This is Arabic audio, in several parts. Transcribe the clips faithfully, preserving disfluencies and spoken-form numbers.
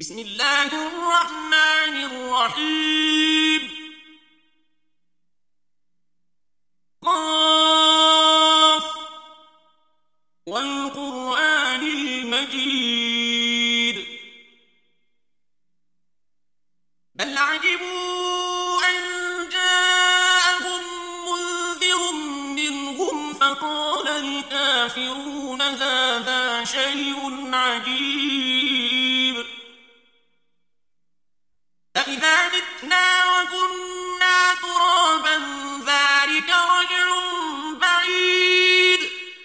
بسم الله الرحمن الرحيم قاف والقرآن المجيد بل عجبوا أن جاءهم منذر منهم فقال الكافرون هذا شيء عجيب أإذا متنا وكنا ترابا ذلك رجع بعيد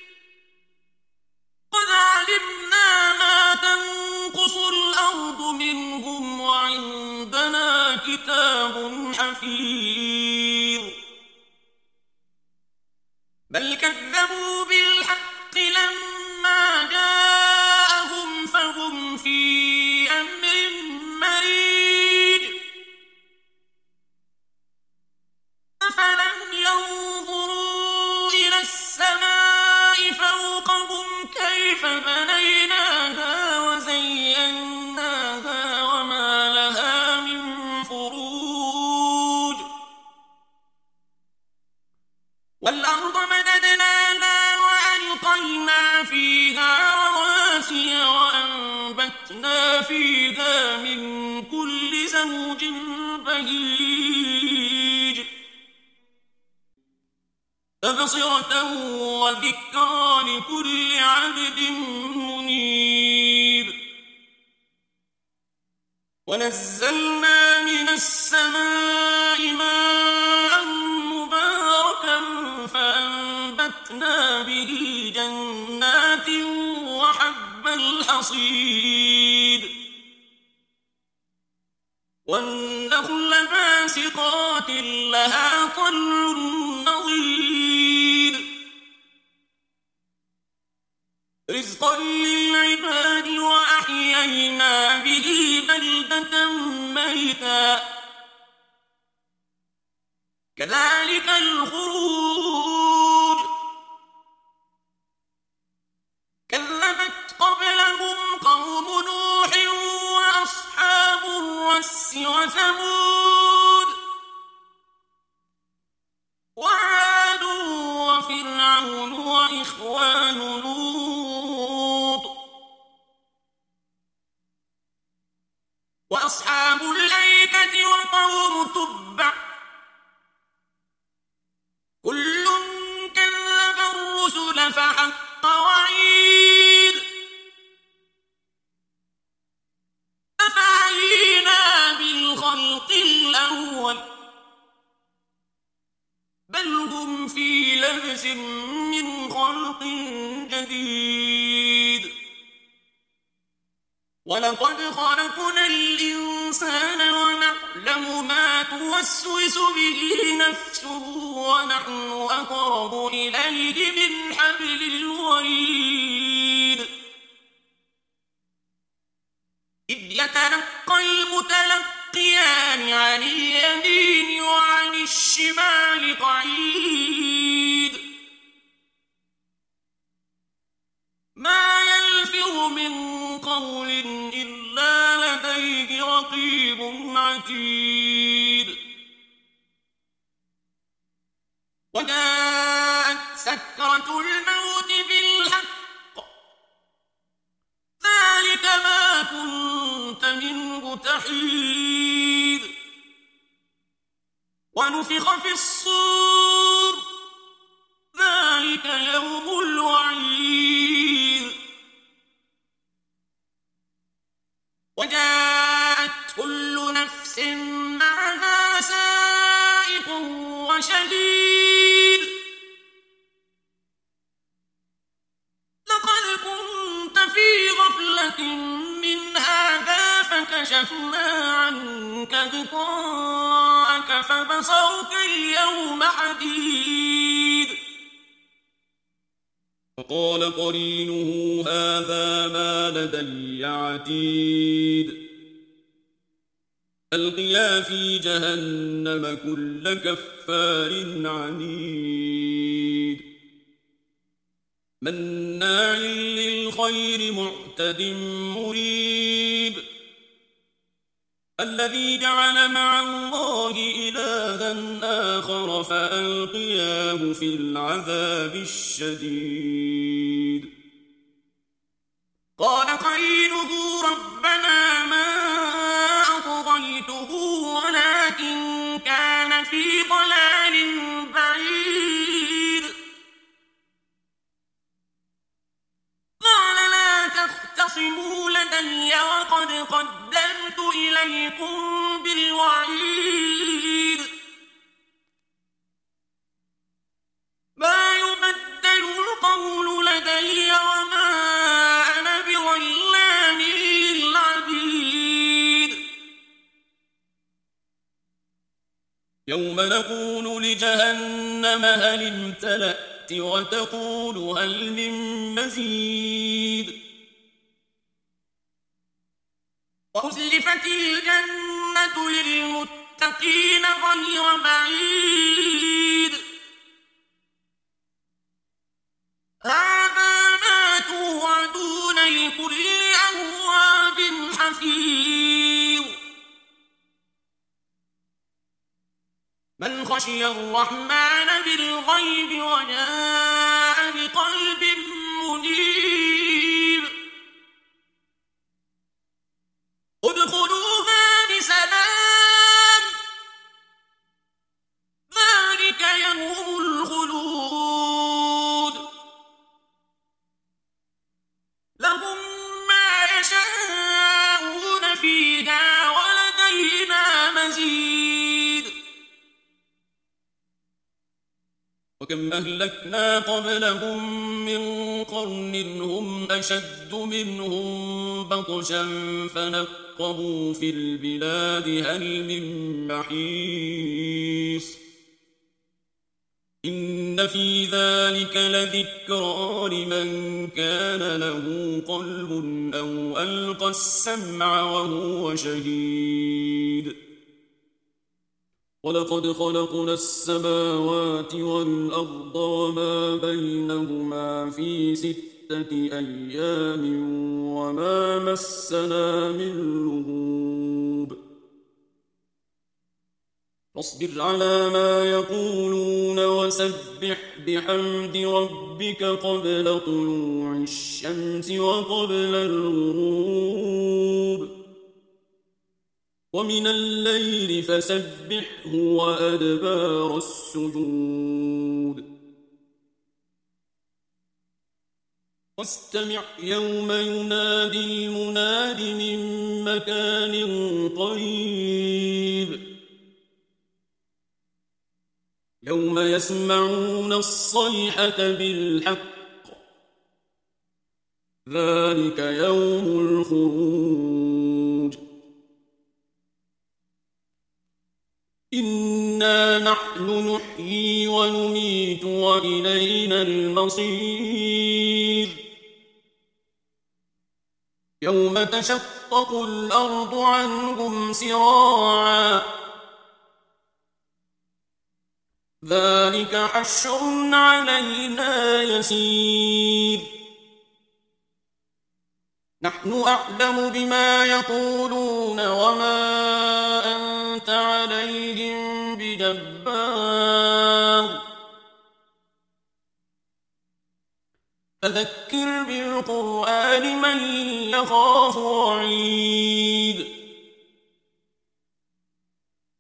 قد علمنا ما تنقص الأرض منهم وعندنا كتاب حفيظ بل كذبوا بالحق لما جاءهم فهم في أمر مريج أفلم ينظروا إلى السماء فوقهم كيف بنيناها وزيناها وما لها من فروج والأرض مددناها وألقينا فيها رواسي وأنبتنا فيها من كل زوج بهيج تبصرة وذكرى لكل عبد منيب ونزلنا من السماء ماء مباركا فأنبتنا به جنات وحب الحصيد والنخل باسقات لها طلع نضيد رزقا للعباد وأحيينا به بلدة ميتا كذلك الخروج كذبت قبلهم قوم نوح وأصحاب الرس وثمود وعاد وفرعون وإخوان لوط وأصحاب الأيكة وقوم تبع كل كذب الرسل فحق وعيد أفعينا بالخلق الأول بل هم في لبس من خلق جديد ولقد خلقنا الإنسان ونعلم ما توسوس به نفسه ونحن أقرب إليه من حبل الوريد إذ يتلقى المتلقيان عن اليمين وعن الشمال قعيد ما يلفظ من قول إلا لديه رقيب عتيد وجاءت سكرة الموت بالحق ذلك ما كنت منه تحيد ونفخ في الصور ذلك يوم الوعيد وجاءت كل نفس معها سائق وشهيد لقد كنت في غفلة من هذا فكشفنا عنك غطاءك فبصرك اليوم حديد وقال قرينه هذا ما لدي عتيد ألقيا في جهنم كل كفار عنيد مناع للخير معتد مريب الذي جعل مع الله إلها آخر فألقياه في العذاب الشديد قال قرينه ربنا ما أطغيته ولكن كان في ضلال بعيد قال لا تختصموا لدي وقد قدمت إليكم بالوعيد ما يبدل القول لدي وما أنا بظلام للعبيد يوم نقول لجهنم هل امتلأت وتقول هل من مزيد وأزلفت الجنة للمتقين غير بعيد هذا ما توعدون لكل أواب حفيظ من خشي الرحمن بالغيب وجاء بقلب منيب ادخلوها بسلام ذلك يوم الخلود لهم ما يشاءون فيها ولدينا مزيد وكم أهلكنا قبلهم من قرن هم أشد منهم بطشا فنقبوا في البلاد هل من محيص إن في ذلك لذكرى لمن كان له قلب أو ألقى السمع وهو شهيد ولقد خلقنا السماوات والأرض وما بينهما في ستة أيام وما مسنا من لغوب فاصبر على ما يقولون وسبح بحمد ربك قبل طلوع الشمس وقبل الغروب ومن الليل فسبحه وأدبار السجود واستمع يوم ينادي المناد من مكان قريب يوم يسمعون الصيحة بالحق ذلك يوم الخروج إنا نحن نحيي ونميت وإلينا المصير يوم تشقق الأرض عنهم سراعا ذلك حشر علينا يسير نحن أعلم بما يقولون وما أنت عليهم بجبار فذكر بالقرآن من يخاف وعيد